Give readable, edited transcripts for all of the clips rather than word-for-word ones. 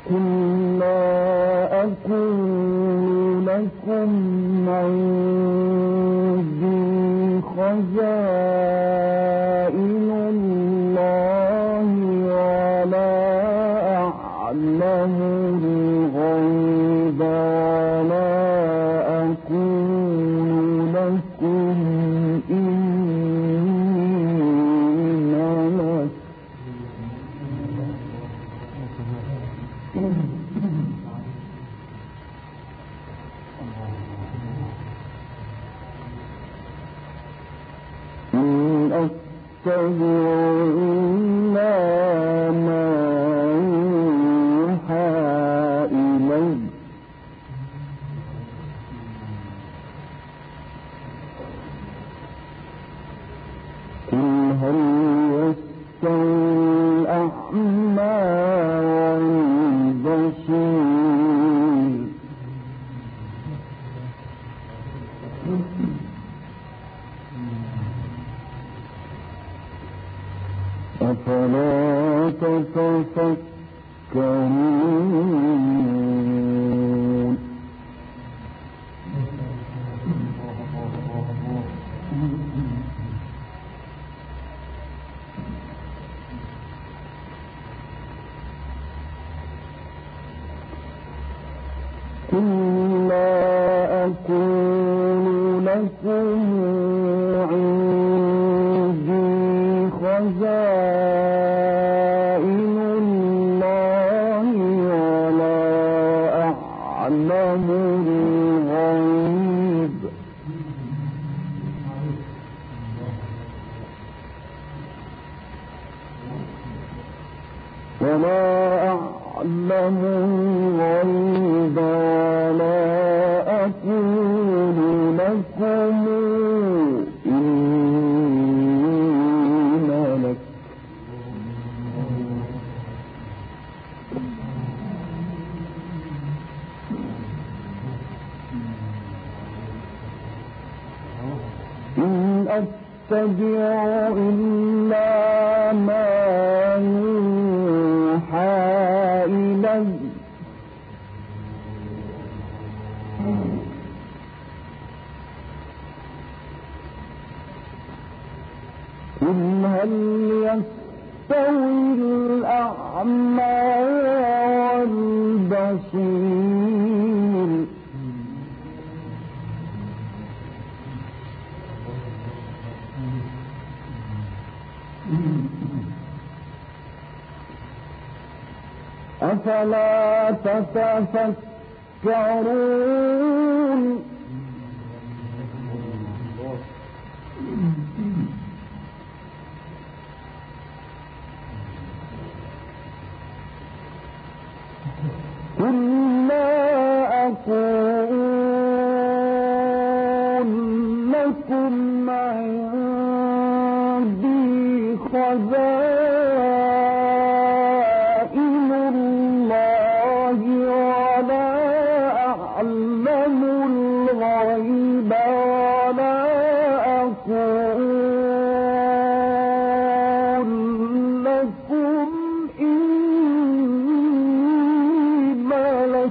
قل لا أقول لكم عندي خزائن الله ولا أعلم الغيب ولا أقول لكم إلا ما يوحى إلي قل هل يستوي الأعمى والبصير أفلا تتفكرون قل لا أقول لكم عندي خزائن الله ولا أعلم الغيب ولا أقول لكم إني ملك إن أتبع إلا ما يوحى إلي قل هل يستوي الأعمى والبصير أفلا تتفكرون قل لا أقول لكم عندي خزائن الله ولا أعلم الغيب ولا أقول لكم إني ملك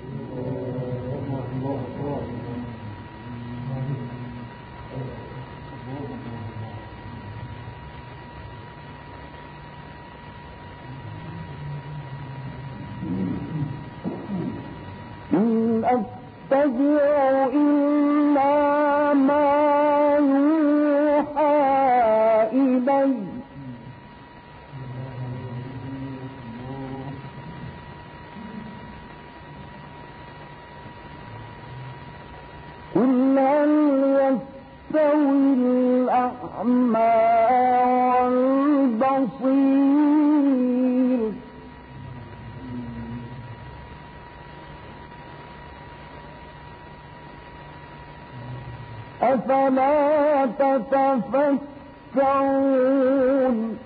إن أتبع إلا ما يوحى إلي قل هل يستوي الأعمى والبصير أفلا تتفكرون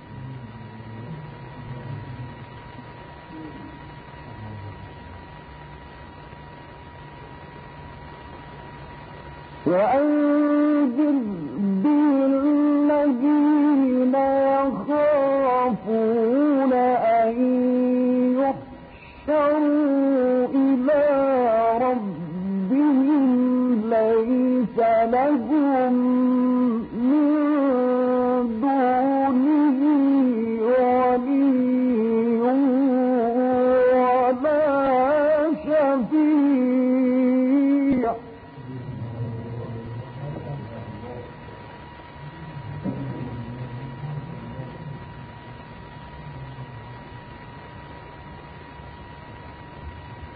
وأنذر به الذين يخافون أن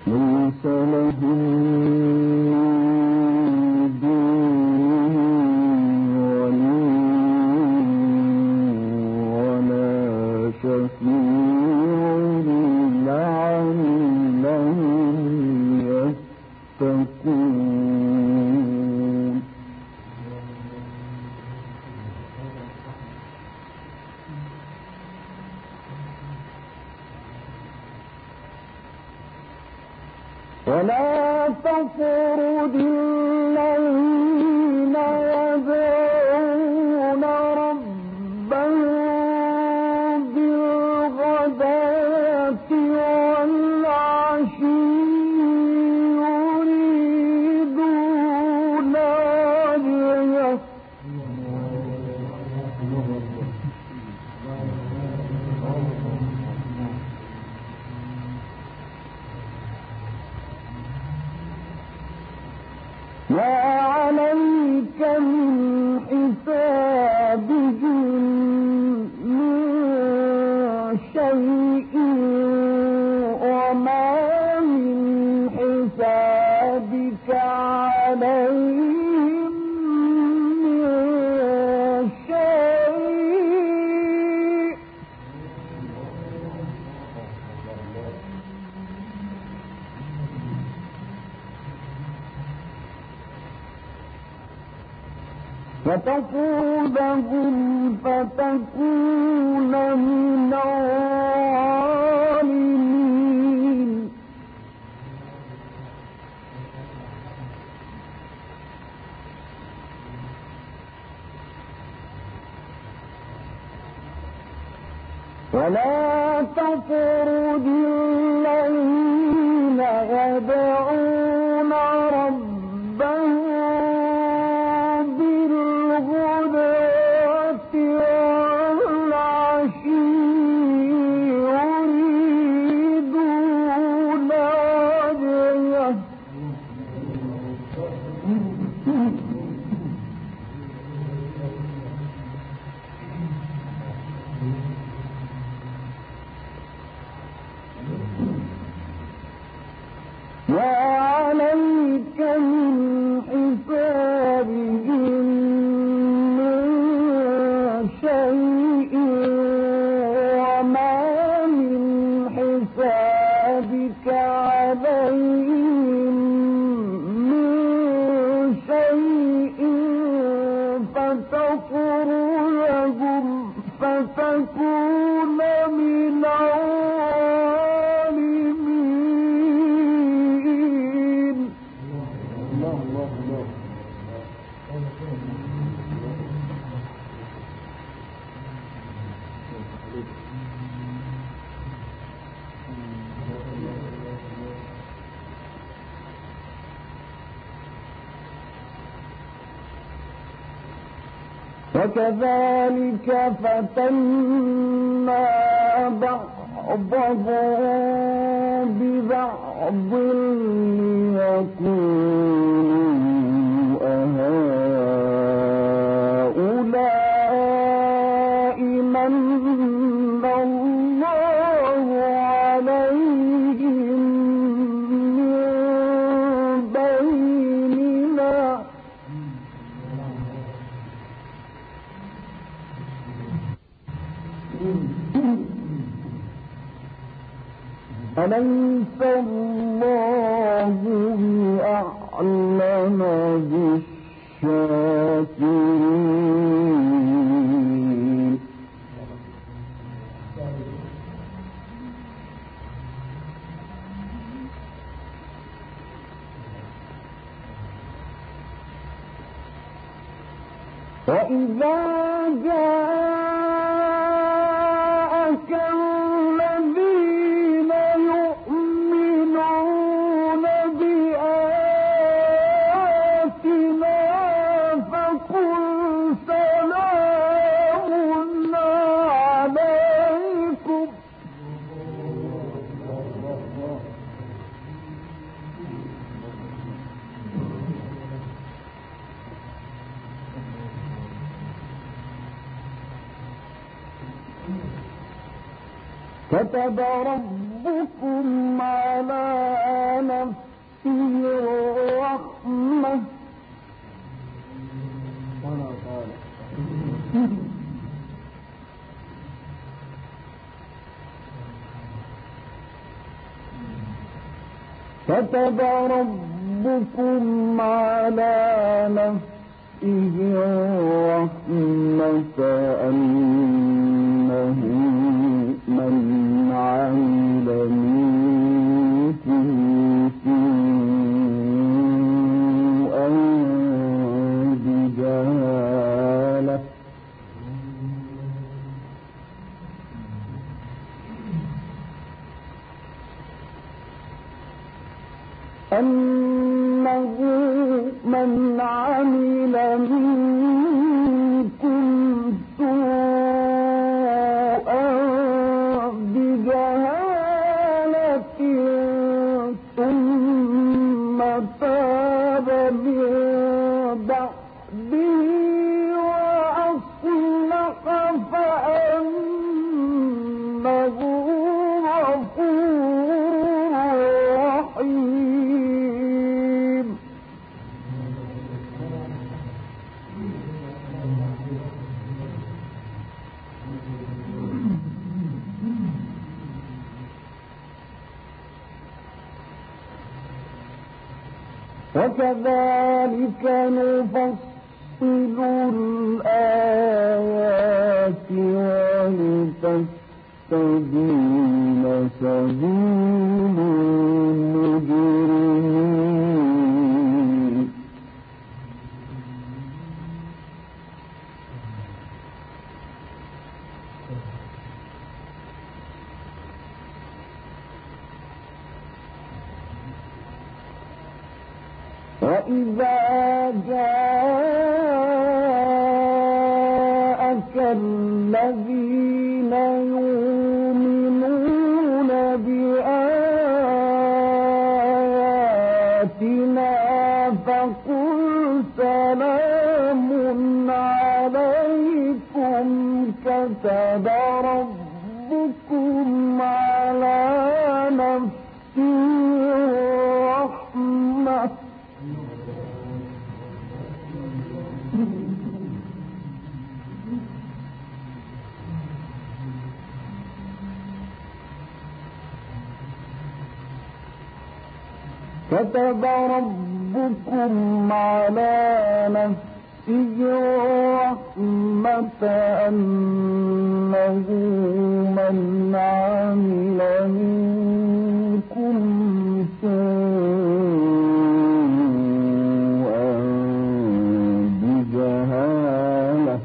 ليس لهم من دونه ولي ولا شفيع لعلهم يتقون ولا تطرد الذين يدعون ربهم بالغداة والعشي يريدون وجهه ما عليك من حسابهم من شيء وما من حسابك عليهم من شيء فتطردهم فتكون من الظالمين ولا تطرد الذين يدعون ربهم بالغداة والعشي يريدون وجهه وعليك من حسابهم من شيء وما من حسابك عليهم من شيء فتطردهم فتكون من الظالمين وكذلك فتنا بعضهم ببعض ليقولوا أهؤلاء من الله عليهم من بيننا أليس الله بأعلم بالشاكرين وإذا جاءك الذين يؤمنون بآياتنا فقل سلام عليكم كتب ربكم على نفسه الرحمة كتب ربكم على نفسه الرحمة أنه من عمل منكم سوءا بجهالة أنه من عمل منكم سوءا بجهالة ثم تاب من بعده وأصلح فأنه غفور رحيم. وكذلك نفصل الآيات ولتستبين سبيل المجرمين. وإذا جاءك الذين يؤمنون بآياتنا فقل سلام عليكم كتب ربكم على نفسه الرحمة كتب ربكم على نفسه الرحمة أنه من عمل منكم سوءا بجهالة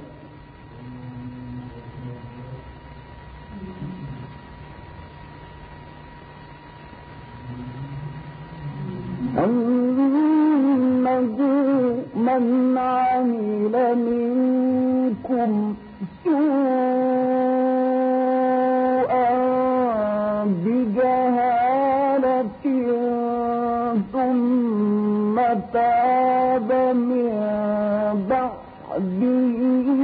أنه من عمل منكم سوءا بجهالة ثم تاب من بعده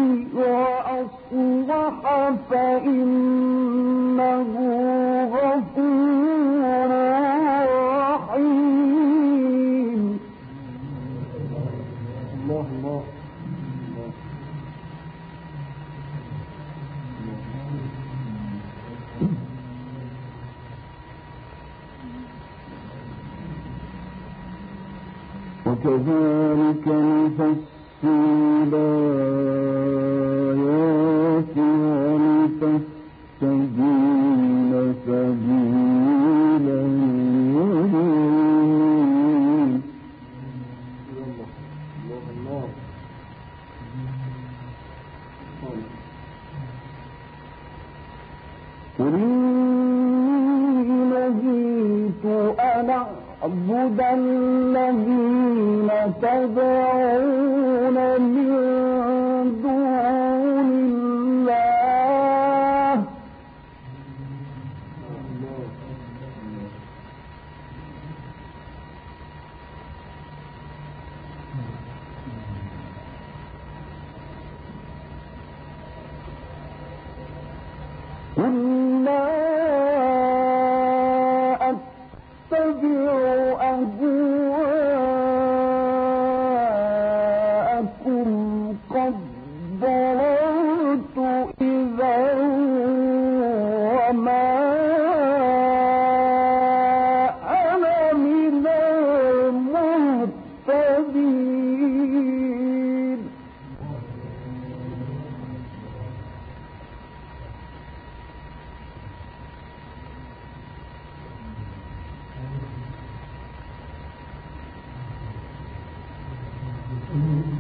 وأصلح فإنه غفور رحيم. الله الله وكذلك نفصل الآيات ولتستبين سبيل المجرمين. قل إني نهيت أن أعبد الذين تدعون من دون الله قل لا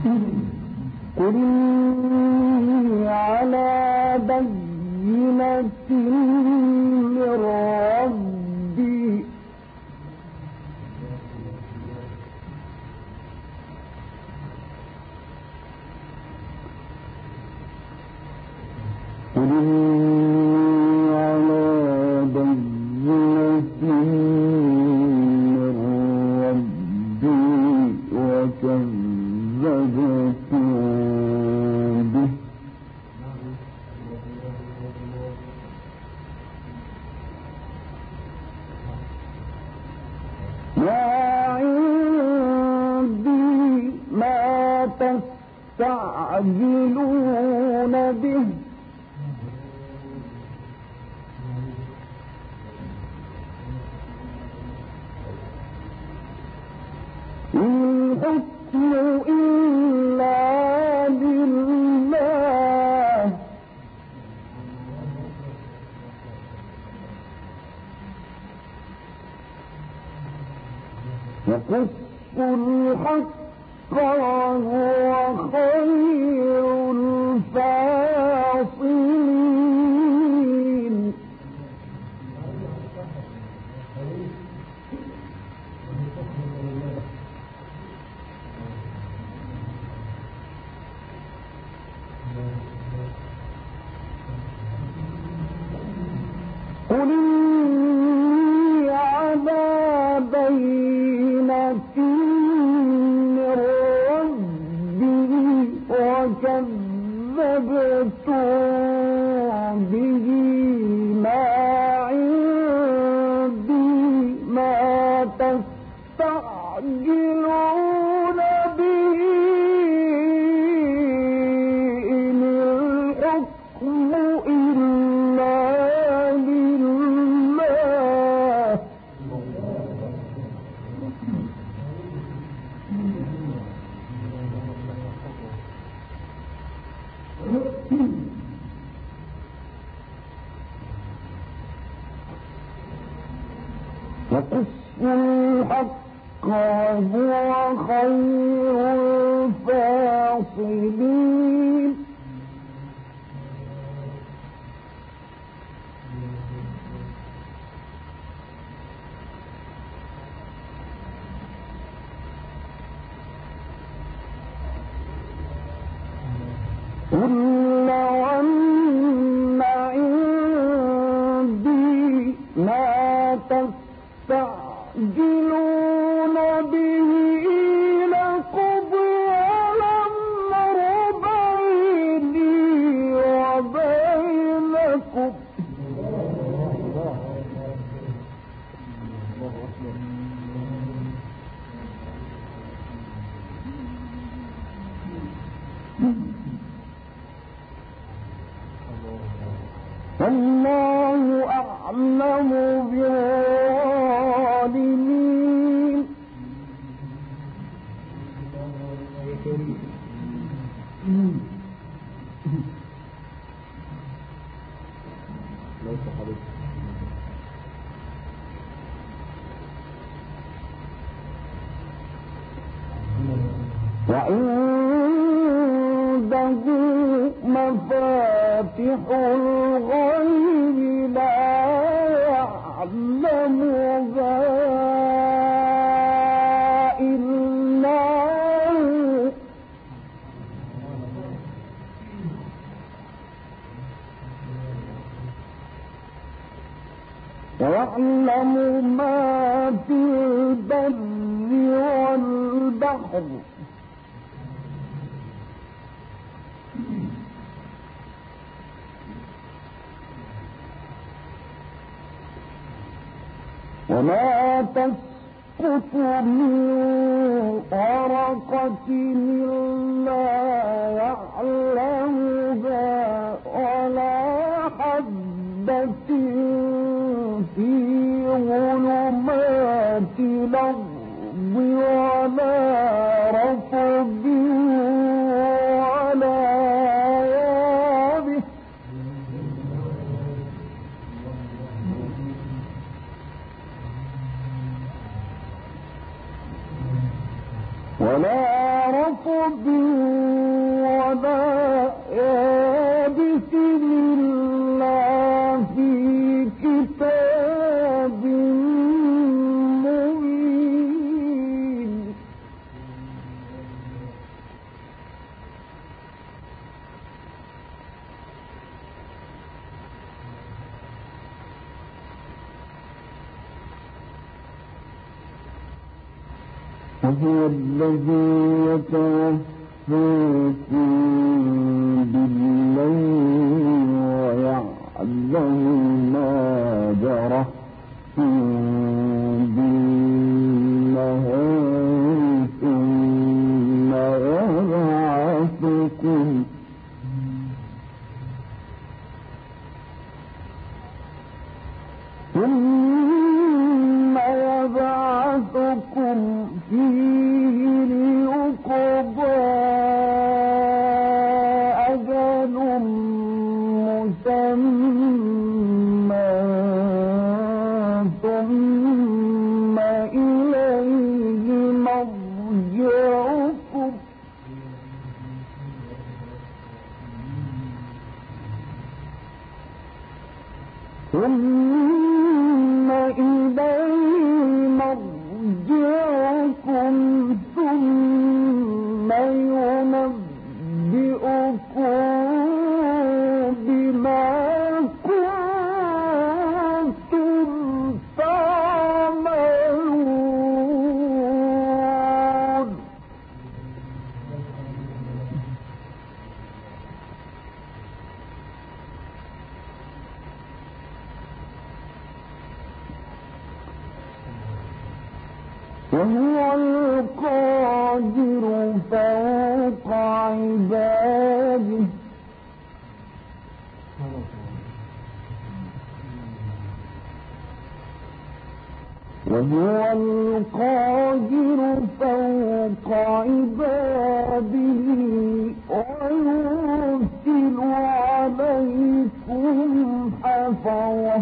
قل إني على بينة من ربي تستعجلون به إن الحكم إلا لله يقص الحق وهو خير الفاصلين قل إني على بينة وكذبتم به ما عندي ما تستعجلون به إن الحكم إلا لله يقص الحق وهو خير الفاصلين قل لو أن عندي ما تستعجلون به لقضي الأمر بيني وبينكم والله أعلم بالظالمين وعنده مفاتح الغيب لا يعلمها إلا هو ويعلم ما في البر والبحر وما تسقط من ورقة إلا يعلمها ولا حبة في ظلمات الأرض ولا رطب ولا يابس ولا رطب رطب ولا يابس إلا في كتاب مبين وهو الذي يتوفاكم بالليل ويعلم ما جرحتم بالنهار ثم يبعثكم فيه ليقضى أجل مسمى ثم إليه مرجعكم ثم ينبئكم بما كنتم تعملون وهو القادر فوق عباده وهو القادر فوق عباده ويرسل عليكم حفظة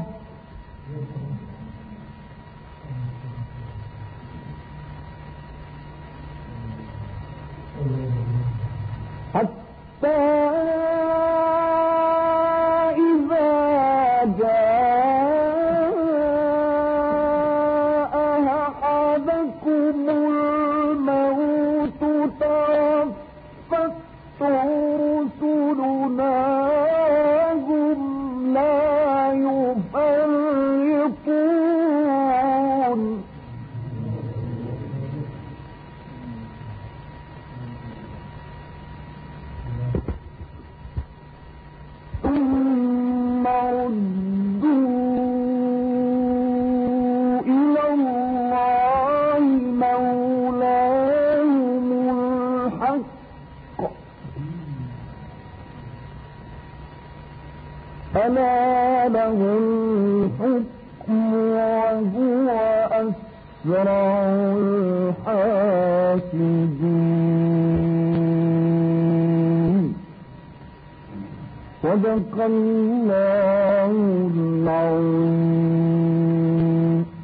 حتى إذا جاء أحدكم الموت توفته رسلنا وهم لا يفرطون ثم ردوا إلى الله مولاهم الحق ألا له الحكم وهو أسرع الحاسبين صدق الله العظيم.